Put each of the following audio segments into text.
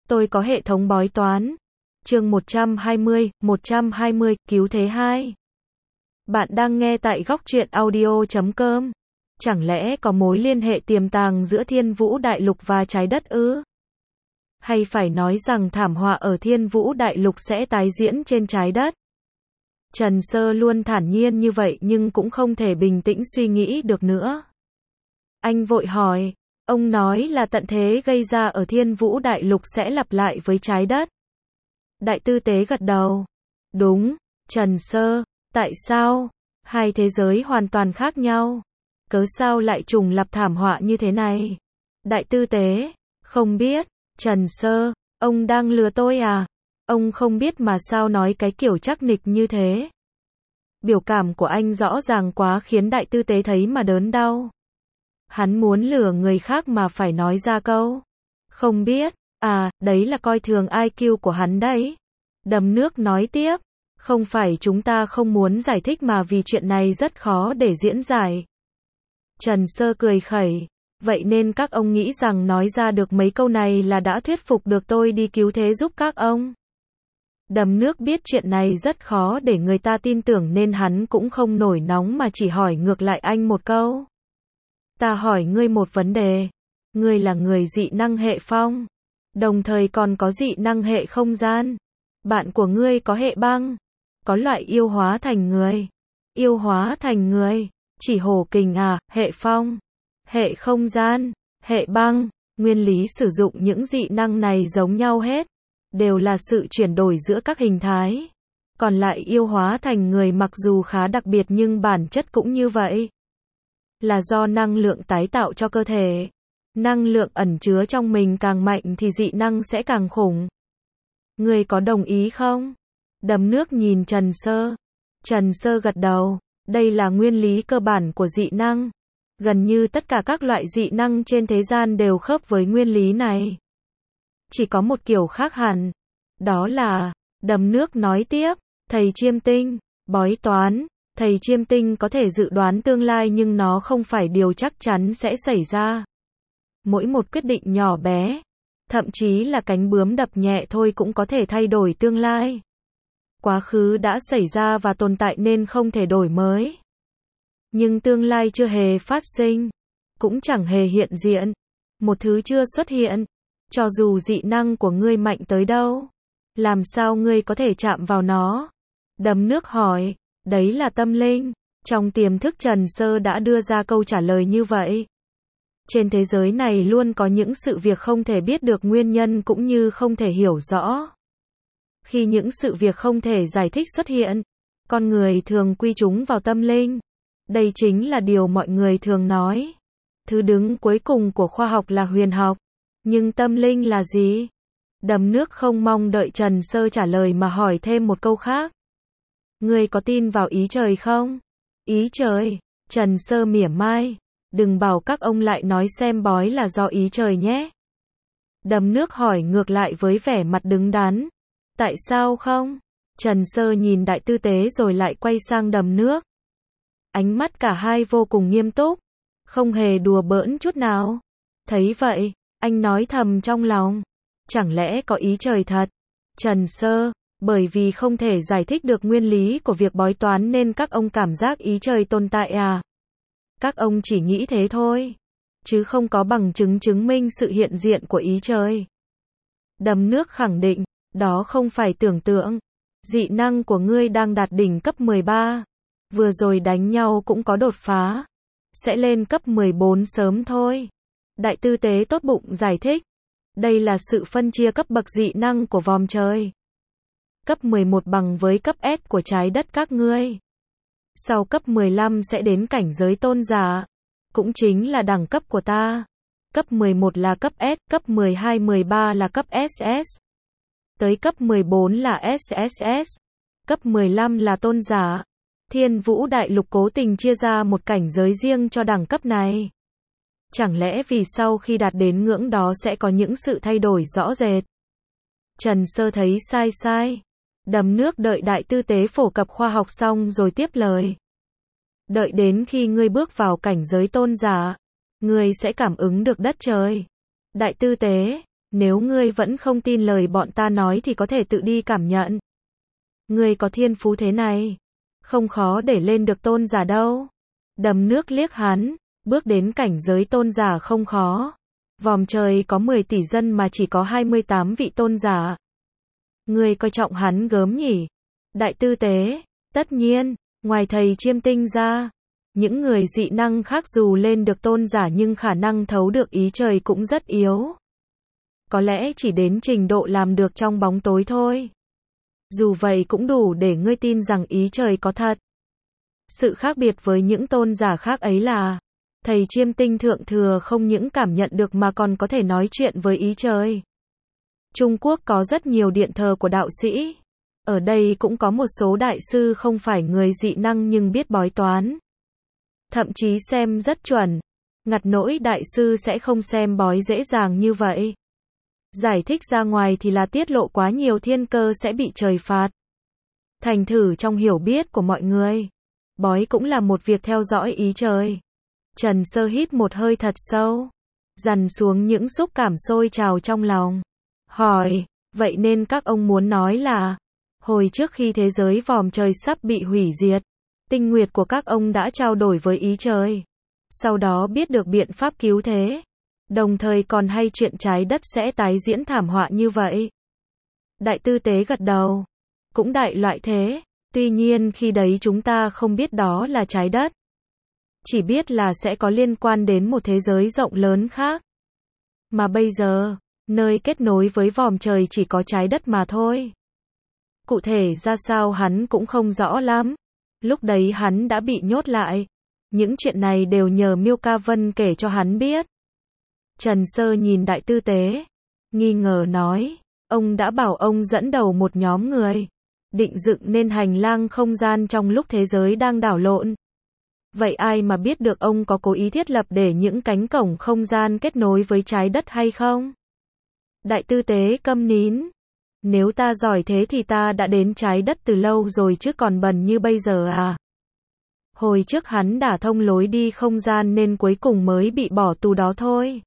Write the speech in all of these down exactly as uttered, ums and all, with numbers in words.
Tôi có hệ thống bói toán. Chương một trăm hai mươi, một trăm hai mươi, cứu thế hai. Bạn đang nghe tại góc truyện audio chấm com. Chẳng lẽ có mối liên hệ tiềm tàng giữa Thiên Vũ Đại Lục và trái đất ư? Hay phải nói rằng thảm họa ở Thiên Vũ Đại Lục sẽ tái diễn trên trái đất? Trần Sơ luôn thản nhiên như vậy nhưng cũng không thể bình tĩnh suy nghĩ được nữa. Anh vội hỏi, ông nói là tận thế gây ra ở Thiên Vũ Đại Lục sẽ lặp lại với trái đất. Đại tư tế gật đầu. Đúng, Trần Sơ, tại sao? Hai thế giới hoàn toàn khác nhau. Cớ sao lại trùng lặp thảm họa như thế này? Đại tư tế, không biết. Trần Sơ, ông đang lừa tôi à? Ông không biết mà sao nói cái kiểu chắc nịch như thế? Biểu cảm của anh rõ ràng quá khiến đại tư tế thấy mà đớn đau. Hắn muốn lừa người khác mà phải nói ra câu không biết, à, đấy là coi thường i kiu của hắn đấy. Đầm nước nói tiếp, không phải chúng ta không muốn giải thích mà vì chuyện này rất khó để diễn giải. Trần Sơ cười khẩy, vậy nên các ông nghĩ rằng nói ra được mấy câu này là đã thuyết phục được tôi đi cứu thế giúp các ông. Đầm nước biết chuyện này rất khó để người ta tin tưởng nên hắn cũng không nổi nóng mà chỉ hỏi ngược lại anh một câu. Ta hỏi ngươi một vấn đề. Ngươi là người dị năng hệ phong, đồng thời còn có dị năng hệ không gian. Bạn của ngươi có hệ băng, có loại yêu hóa thành người. Yêu hóa thành người, chỉ hổ kình à, hệ phong, hệ không gian, hệ băng, nguyên lý sử dụng những dị năng này giống nhau hết, đều là sự chuyển đổi giữa các hình thái. Còn lại yêu hóa thành người mặc dù khá đặc biệt nhưng bản chất cũng như vậy. Là do năng lượng tái tạo cho cơ thể. Năng lượng ẩn chứa trong mình càng mạnh thì dị năng sẽ càng khủng. Ngươi có đồng ý không? Đầm nước nhìn Trần Sơ. Trần Sơ gật đầu. Đây là nguyên lý cơ bản của dị năng. Gần như tất cả các loại dị năng trên thế gian đều khớp với nguyên lý này. Chỉ có một kiểu khác hẳn. Đó là, đầm nước nói tiếp, thầy chiêm tinh, bói toán. Thầy chiêm tinh có thể dự đoán tương lai nhưng nó không phải điều chắc chắn sẽ xảy ra. Mỗi một quyết định nhỏ bé, thậm chí là cánh bướm đập nhẹ thôi cũng có thể thay đổi tương lai. Quá khứ đã xảy ra và tồn tại nên không thể đổi mới. Nhưng tương lai chưa hề phát sinh, cũng chẳng hề hiện diện. Một thứ chưa xuất hiện, cho dù dị năng của ngươi mạnh tới đâu, làm sao ngươi có thể chạm vào nó? Đầm nước hỏi. Đấy là tâm linh. Trong tiềm thức Trần Sơ đã đưa ra câu trả lời như vậy. Trên thế giới này luôn có những sự việc không thể biết được nguyên nhân cũng như không thể hiểu rõ. Khi những sự việc không thể giải thích xuất hiện, con người thường quy chúng vào tâm linh. Đây chính là điều mọi người thường nói. Thứ đứng cuối cùng của khoa học là huyền học. Nhưng tâm linh là gì? Đầm nước không mong đợi Trần Sơ trả lời mà hỏi thêm một câu khác. Ngươi có tin vào ý trời không? Ý trời? Trần Sơ mỉa mai. Đừng bảo các ông lại nói xem bói là do ý trời nhé. Đầm nước hỏi ngược lại với vẻ mặt đứng đắn. Tại sao không? Trần Sơ nhìn đại tư tế rồi lại quay sang đầm nước. Ánh mắt cả hai vô cùng nghiêm túc. Không hề đùa bỡn chút nào. Thấy vậy, anh nói thầm trong lòng. Chẳng lẽ có ý trời thật? Trần Sơ. Bởi vì không thể giải thích được nguyên lý của việc bói toán nên các ông cảm giác ý trời tồn tại à? Các ông chỉ nghĩ thế thôi, chứ không có bằng chứng chứng minh sự hiện diện của ý trời. Đầm nước khẳng định, đó không phải tưởng tượng. Dị năng của ngươi đang đạt đỉnh cấp mười ba. Vừa rồi đánh nhau cũng có đột phá. Sẽ lên cấp mười bốn sớm thôi. Đại tư tế tốt bụng giải thích. Đây là sự phân chia cấp bậc dị năng của vòm trời. Cấp mười một bằng với cấp S của trái đất các ngươi. Sau cấp mười lăm sẽ đến cảnh giới tôn giả. Cũng chính là đẳng cấp của ta. Cấp mười một là cấp S, cấp mười hai mười ba là cấp ét ét. Tới cấp mười bốn là ét ét ét. Cấp mười lăm là tôn giả. Thiên Vũ Đại Lục cố tình chia ra một cảnh giới riêng cho đẳng cấp này. Chẳng lẽ vì sau khi đạt đến ngưỡng đó sẽ có những sự thay đổi rõ rệt? Trần Sơ thấy sai sai. Đầm nước đợi đại tư tế phổ cập khoa học xong rồi tiếp lời. Đợi đến khi ngươi bước vào cảnh giới tôn giả, ngươi sẽ cảm ứng được đất trời. Đại tư tế, Nếu ngươi vẫn không tin lời bọn ta nói thì có thể tự đi cảm nhận. Ngươi có thiên phú thế này, không khó để lên được tôn giả đâu. Đầm nước liếc hắn, bước đến cảnh giới tôn giả không khó. Vòm trời có mười tỷ dân mà chỉ có hai mươi tám vị tôn giả. Ngươi coi trọng hắn gớm nhỉ? Đại tư tế, tất nhiên, ngoài thầy Chiêm Tinh ra, những người dị năng khác dù lên được tôn giả nhưng khả năng thấu được ý trời cũng rất yếu. Có lẽ chỉ đến trình độ làm được trong bóng tối thôi. Dù vậy cũng đủ để ngươi tin rằng ý trời có thật. Sự khác biệt với những tôn giả khác ấy là, thầy Chiêm Tinh thượng thừa không những cảm nhận được mà còn có thể nói chuyện với ý trời. Trung Quốc có rất nhiều điện thờ của đạo sĩ. Ở đây cũng có một số đại sư không phải người dị năng nhưng biết bói toán. Thậm chí xem rất chuẩn. Ngặt nỗi đại sư sẽ không xem bói dễ dàng như vậy. Giải thích ra ngoài thì là tiết lộ quá nhiều thiên cơ sẽ bị trời phạt. Thành thử trong hiểu biết của mọi người, bói cũng là một việc theo dõi ý trời. Trần Sơ hít một hơi thật sâu, dằn xuống những xúc cảm sôi trào trong lòng. Hỏi, vậy nên các ông muốn nói là, hồi trước khi thế giới vòm trời sắp bị hủy diệt, tinh nguyệt của các ông đã trao đổi với ý trời. Sau đó biết được biện pháp cứu thế. Đồng thời còn hay chuyện trái đất sẽ tái diễn thảm họa như vậy. Đại tư tế gật đầu. Cũng đại loại thế. Tuy nhiên khi đấy chúng ta không biết đó là trái đất. Chỉ biết là sẽ có liên quan đến một thế giới rộng lớn khác. Mà bây giờ, nơi kết nối với vòm trời chỉ có trái đất mà thôi. Cụ thể ra sao hắn cũng không rõ lắm. Lúc đấy hắn đã bị nhốt lại. Những chuyện này đều nhờ Miêu Ca Vân kể cho hắn biết. Trần Sơ nhìn đại tư tế, nghi ngờ nói, ông đã bảo ông dẫn đầu một nhóm người, định dựng nên hành lang không gian trong lúc thế giới đang đảo lộn. Vậy ai mà biết được ông có cố ý thiết lập để những cánh cổng không gian kết nối với trái đất hay không? Đại tư tế câm nín. Nếu ta giỏi thế thì ta đã đến trái đất từ lâu rồi chứ còn bần như bây giờ à? Hồi trước hắn đả thông lối đi không gian nên cuối cùng mới bị bỏ tù đó thôi.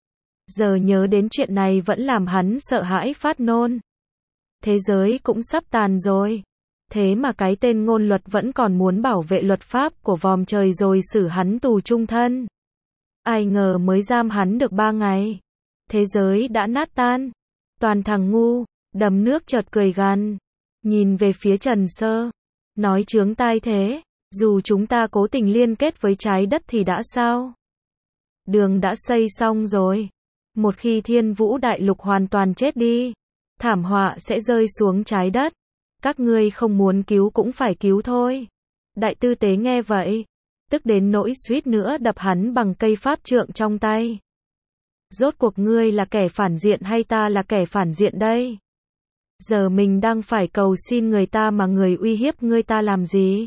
Giờ nhớ đến chuyện này vẫn làm hắn sợ hãi phát nôn. Thế giới cũng sắp tàn rồi. Thế mà cái tên ngôn luật vẫn còn muốn bảo vệ luật pháp của vòm trời rồi xử hắn tù chung thân. Ai ngờ mới giam hắn được ba ngày. Thế giới đã nát tan. Toàn thằng ngu. Đầm nước chợt cười gằn. Nhìn về phía Trần Sơ. Nói chướng tai thế. Dù chúng ta cố tình liên kết với trái đất thì đã sao? Đường đã xây xong rồi. Một khi Thiên Vũ Đại Lục hoàn toàn chết đi, thảm họa sẽ rơi xuống trái đất. Các ngươi không muốn cứu cũng phải cứu thôi. Đại tư tế nghe vậy, tức đến nỗi suýt nữa đập hắn bằng cây pháp trượng trong tay. Rốt cuộc ngươi là kẻ phản diện hay ta là kẻ phản diện đây? Giờ mình đang phải cầu xin người ta mà người uy hiếp ngươi ta làm gì?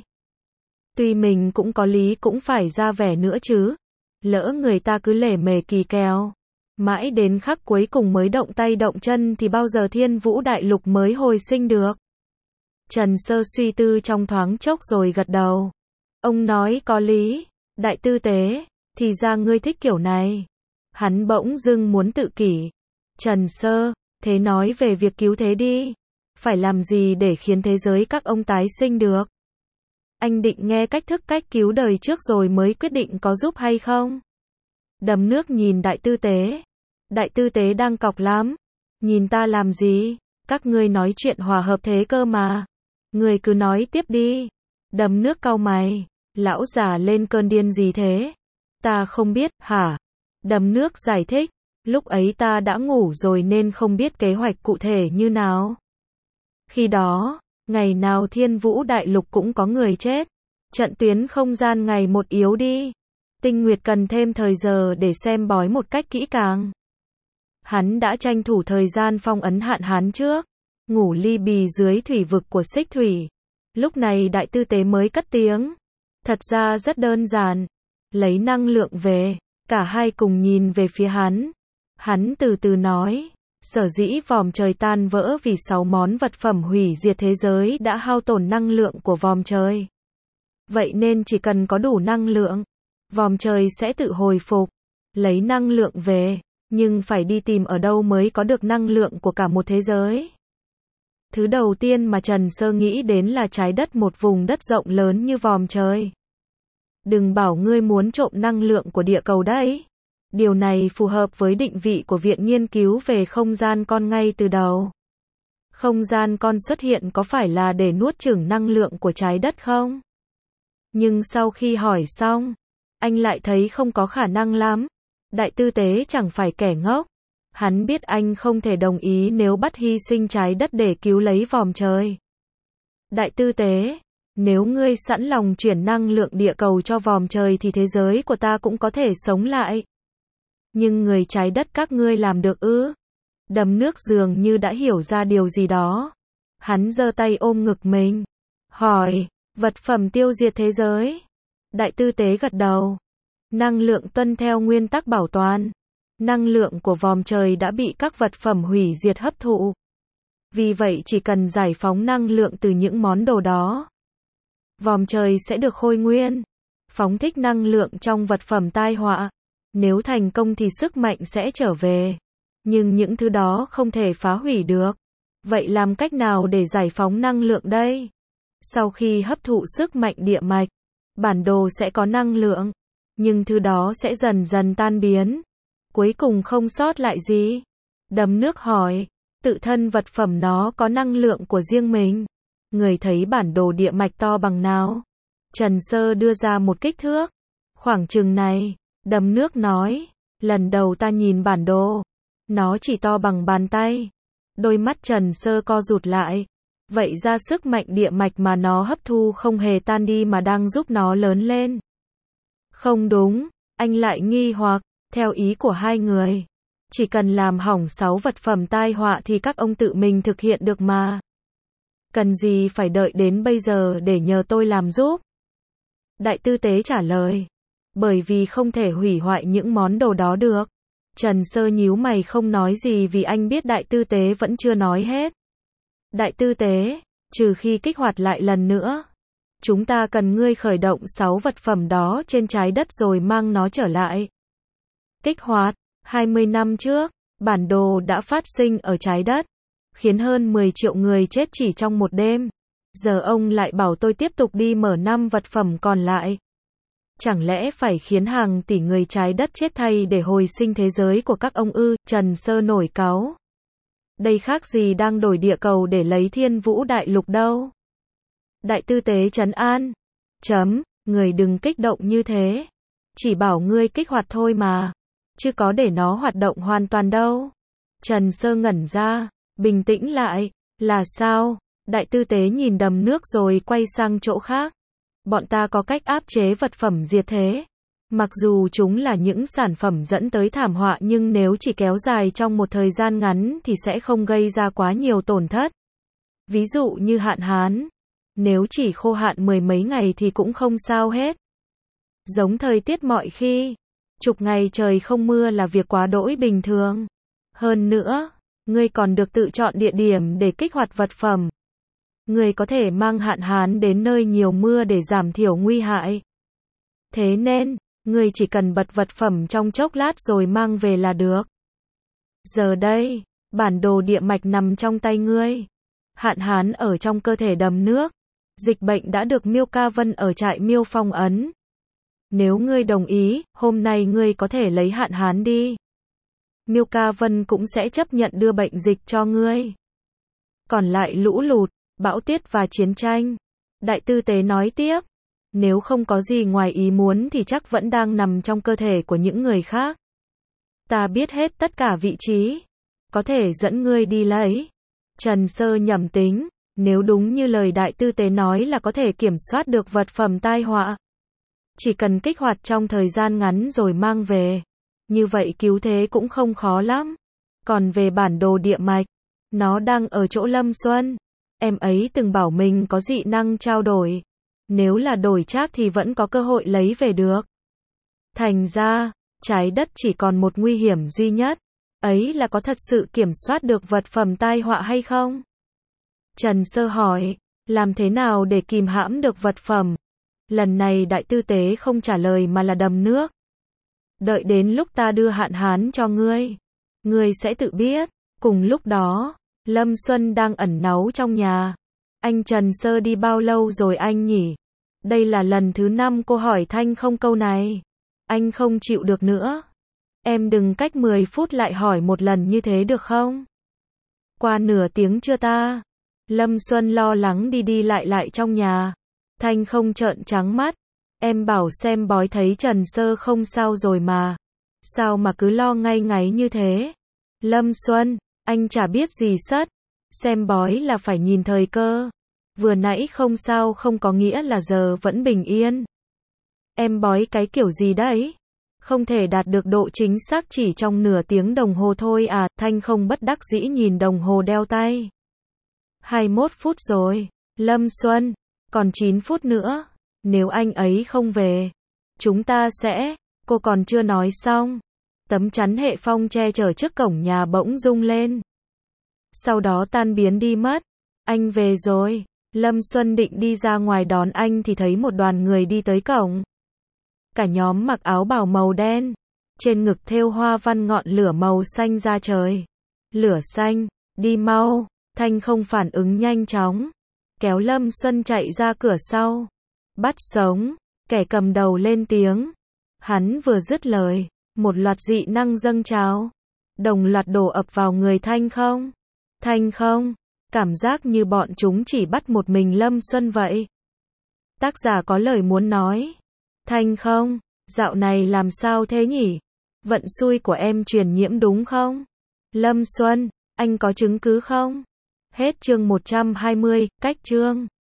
Tuy mình cũng có lý cũng phải ra vẻ nữa chứ. Lỡ người ta cứ lể mề kỳ kèo. Mãi đến khắc cuối cùng mới động tay động chân thì bao giờ Thiên Vũ Đại Lục mới hồi sinh được? Trần Sơ suy tư trong thoáng chốc rồi gật đầu. Ông nói có lý. Đại tư tế, thì ra ngươi thích kiểu này. Hắn bỗng dưng muốn tự kỷ. Trần Sơ, thế nói về việc cứu thế đi. Phải làm gì để khiến thế giới các ông tái sinh được? Anh định nghe cách thức cách cứu đời trước rồi mới quyết định có giúp hay không? Đầm nước nhìn đại tư tế. Đại tư tế đang cọc lắm. Nhìn ta làm gì? Các ngươi nói chuyện hòa hợp thế cơ mà. Ngươi cứ nói tiếp đi. Đầm nước cau mày. Lão già lên cơn điên gì thế? Ta không biết, hả? Đầm nước giải thích. Lúc ấy ta đã ngủ rồi nên không biết kế hoạch cụ thể như nào. Khi đó, ngày nào Thiên Vũ Đại Lục cũng có người chết. Trận tuyến không gian ngày một yếu đi. Tinh Nguyệt cần thêm thời giờ để xem bói một cách kỹ càng. Hắn đã tranh thủ thời gian phong ấn hạn hán trước. Ngủ ly bì dưới thủy vực của Xích Thủy. Lúc này đại tư tế mới cất tiếng. Thật ra rất đơn giản. Lấy năng lượng về. Cả hai cùng nhìn về phía hắn. Hắn từ từ nói. Sở dĩ vòm trời tan vỡ vì sáu món vật phẩm hủy diệt thế giới đã hao tổn năng lượng của vòm trời. Vậy nên chỉ cần có đủ năng lượng, vòm trời sẽ tự hồi phục. Lấy năng lượng về. Nhưng phải đi tìm ở đâu mới có được năng lượng của cả một thế giới. Thứ đầu tiên mà Trần Sơ nghĩ đến là trái đất, một vùng đất rộng lớn như vòm trời. Đừng bảo ngươi muốn trộm năng lượng của địa cầu đấy. Điều này phù hợp với định vị của Viện Nghiên cứu về không gian con ngay từ đầu. Không gian con xuất hiện có phải là để nuốt chửng năng lượng của trái đất không? Nhưng sau khi hỏi xong, anh lại thấy không có khả năng lắm. Đại tư tế chẳng phải kẻ ngốc. Hắn biết anh không thể đồng ý nếu bắt hy sinh trái đất để cứu lấy vòm trời. Đại tư tế, nếu ngươi sẵn lòng chuyển năng lượng địa cầu cho vòm trời thì thế giới của ta cũng có thể sống lại. Nhưng người trái đất các ngươi làm được ư? Đầm nước dường như đã hiểu ra điều gì đó. Hắn giơ tay ôm ngực mình. Hỏi, vật phẩm tiêu diệt thế giới. Đại tư tế gật đầu. Năng lượng tuân theo nguyên tắc bảo toàn. Năng lượng của vòm trời đã bị các vật phẩm hủy diệt hấp thụ. Vì vậy chỉ cần giải phóng năng lượng từ những món đồ đó, vòm trời sẽ được khôi nguyên. Phóng thích năng lượng trong vật phẩm tai họa. Nếu thành công thì sức mạnh sẽ trở về. Nhưng những thứ đó không thể phá hủy được. Vậy làm cách nào để giải phóng năng lượng đây? Sau khi hấp thụ sức mạnh địa mạch, bản đồ sẽ có năng lượng. Nhưng thứ đó sẽ dần dần tan biến. Cuối cùng không sót lại gì. Đầm nước hỏi, tự thân vật phẩm nó có năng lượng của riêng mình. Người thấy bản đồ địa mạch to bằng nào? Trần Sơ đưa ra một kích thước. Khoảng chừng này, đầm nước nói, lần đầu ta nhìn bản đồ. Nó chỉ to bằng bàn tay. Đôi mắt Trần Sơ co rụt lại. Vậy ra sức mạnh địa mạch mà nó hấp thu không hề tan đi mà đang giúp nó lớn lên. Không đúng, anh lại nghi hoặc, theo ý của hai người. Chỉ cần làm hỏng sáu vật phẩm tai họa thì các ông tự mình thực hiện được mà. Cần gì phải đợi đến bây giờ để nhờ tôi làm giúp? Đại tư tế trả lời. Bởi vì không thể hủy hoại những món đồ đó được. Trần Sơ nhíu mày không nói gì vì anh biết đại tư tế vẫn chưa nói hết. Đại tư tế, trừ khi kích hoạt lại lần nữa. Chúng ta cần ngươi khởi động sáu vật phẩm đó trên trái đất rồi mang nó trở lại. Kích hoạt, hai mươi năm trước, bản đồ đã phát sinh ở trái đất, khiến hơn mười triệu người chết chỉ trong một đêm. Giờ ông lại bảo tôi tiếp tục đi mở năm vật phẩm còn lại. Chẳng lẽ phải khiến hàng tỷ người trái đất chết thay để hồi sinh thế giới của các ông ư? Trần Sơ nổi cáu. Đây khác gì đang đổi địa cầu để lấy thiên vũ đại lục đâu. Đại tư tế trấn an. Chấm, người đừng kích động như thế. Chỉ bảo ngươi kích hoạt thôi mà. Chứ có để nó hoạt động hoàn toàn đâu. Trần Sơ ngẩn ra, bình tĩnh lại. Là sao? Đại tư tế nhìn đầm nước rồi quay sang chỗ khác. Bọn ta có cách áp chế vật phẩm diệt thế. Mặc dù chúng là những sản phẩm dẫn tới thảm họa nhưng nếu chỉ kéo dài trong một thời gian ngắn thì sẽ không gây ra quá nhiều tổn thất. Ví dụ như hạn hán. Nếu chỉ khô hạn mười mấy ngày thì cũng không sao hết. Giống thời tiết mọi khi. Chục ngày trời không mưa là việc quá đỗi bình thường. Hơn nữa, ngươi còn được tự chọn địa điểm để kích hoạt vật phẩm. Ngươi có thể mang hạn hán đến nơi nhiều mưa để giảm thiểu nguy hại. Thế nên, ngươi chỉ cần bật vật phẩm trong chốc lát rồi mang về là được. Giờ đây, bản đồ địa mạch nằm trong tay ngươi. Hạn hán ở trong cơ thể đầm nước. Dịch bệnh đã được Miêu Ca Vân ở trại Miêu phong ấn. Nếu ngươi đồng ý, hôm nay ngươi có thể lấy hạn hán đi. Miêu Ca Vân cũng sẽ chấp nhận đưa bệnh dịch cho ngươi. Còn lại lũ lụt, bão tuyết và chiến tranh. Đại tư tế nói tiếp. Nếu không có gì ngoài ý muốn thì chắc vẫn đang nằm trong cơ thể của những người khác. Ta biết hết tất cả vị trí. Có thể dẫn ngươi đi lấy. Trần Sơ nhẩm tính. Nếu đúng như lời đại tư tế nói là có thể kiểm soát được vật phẩm tai họa. Chỉ cần kích hoạt trong thời gian ngắn rồi mang về. Như vậy cứu thế cũng không khó lắm. Còn về bản đồ địa mạch. Nó đang ở chỗ Lâm Xuân. Em ấy từng bảo mình có dị năng trao đổi. Nếu là đổi trác thì vẫn có cơ hội lấy về được. Thành ra, trái đất chỉ còn một nguy hiểm duy nhất. Ấy là có thật sự kiểm soát được vật phẩm tai họa hay không? Trần Sơ hỏi, làm thế nào để kìm hãm được vật phẩm? Lần này đại tư tế không trả lời mà là đầm nước. Đợi đến lúc ta đưa hạn hán cho ngươi, ngươi sẽ tự biết. Cùng lúc đó, Lâm Xuân đang ẩn náu trong nhà. Anh Trần Sơ đi bao lâu rồi anh nhỉ? Đây là lần thứ năm cô hỏi Thanh không câu này. Anh không chịu được nữa. Em đừng cách mười phút lại hỏi một lần như thế được không? Qua nửa tiếng chưa ta? Lâm Xuân lo lắng đi đi lại lại trong nhà. Thanh không trợn trắng mắt. Em bảo xem bói thấy Trần Sơ không sao rồi mà. Sao mà cứ lo ngay ngáy như thế? Lâm Xuân, anh chả biết gì sất. Xem bói là phải nhìn thời cơ. Vừa nãy không sao không có nghĩa là giờ vẫn bình yên. Em bói cái kiểu gì đấy? Không thể đạt được độ chính xác chỉ trong nửa tiếng đồng hồ thôi à? Thanh không bất đắc dĩ nhìn đồng hồ đeo tay. hai mươi mốt phút rồi. Lâm Xuân, còn chín phút nữa. Nếu anh ấy không về, chúng ta sẽ... Cô còn chưa nói xong. Tấm chắn hệ phong che chở trước cổng nhà bỗng rung lên. Sau đó tan biến đi mất. Anh về rồi. Lâm Xuân định đi ra ngoài đón anh thì thấy một đoàn người đi tới cổng. Cả nhóm mặc áo bào màu đen. Trên ngực thêu hoa văn ngọn lửa màu xanh ra trời. Lửa xanh, đi mau. Thanh không phản ứng nhanh chóng. Kéo Lâm Xuân chạy ra cửa sau. Bắt sống. Kẻ cầm đầu lên tiếng. Hắn vừa dứt lời. Một loạt dị năng dâng trào. Đồng loạt đổ ập vào người Thanh không. Thanh không. Cảm giác như bọn chúng chỉ bắt một mình Lâm Xuân vậy. Tác giả có lời muốn nói. Thanh không. Dạo này làm sao thế nhỉ? Vận xui của em truyền nhiễm đúng không? Lâm Xuân. Anh có chứng cứ không? Hết chương một trăm hai mươi, cách chương.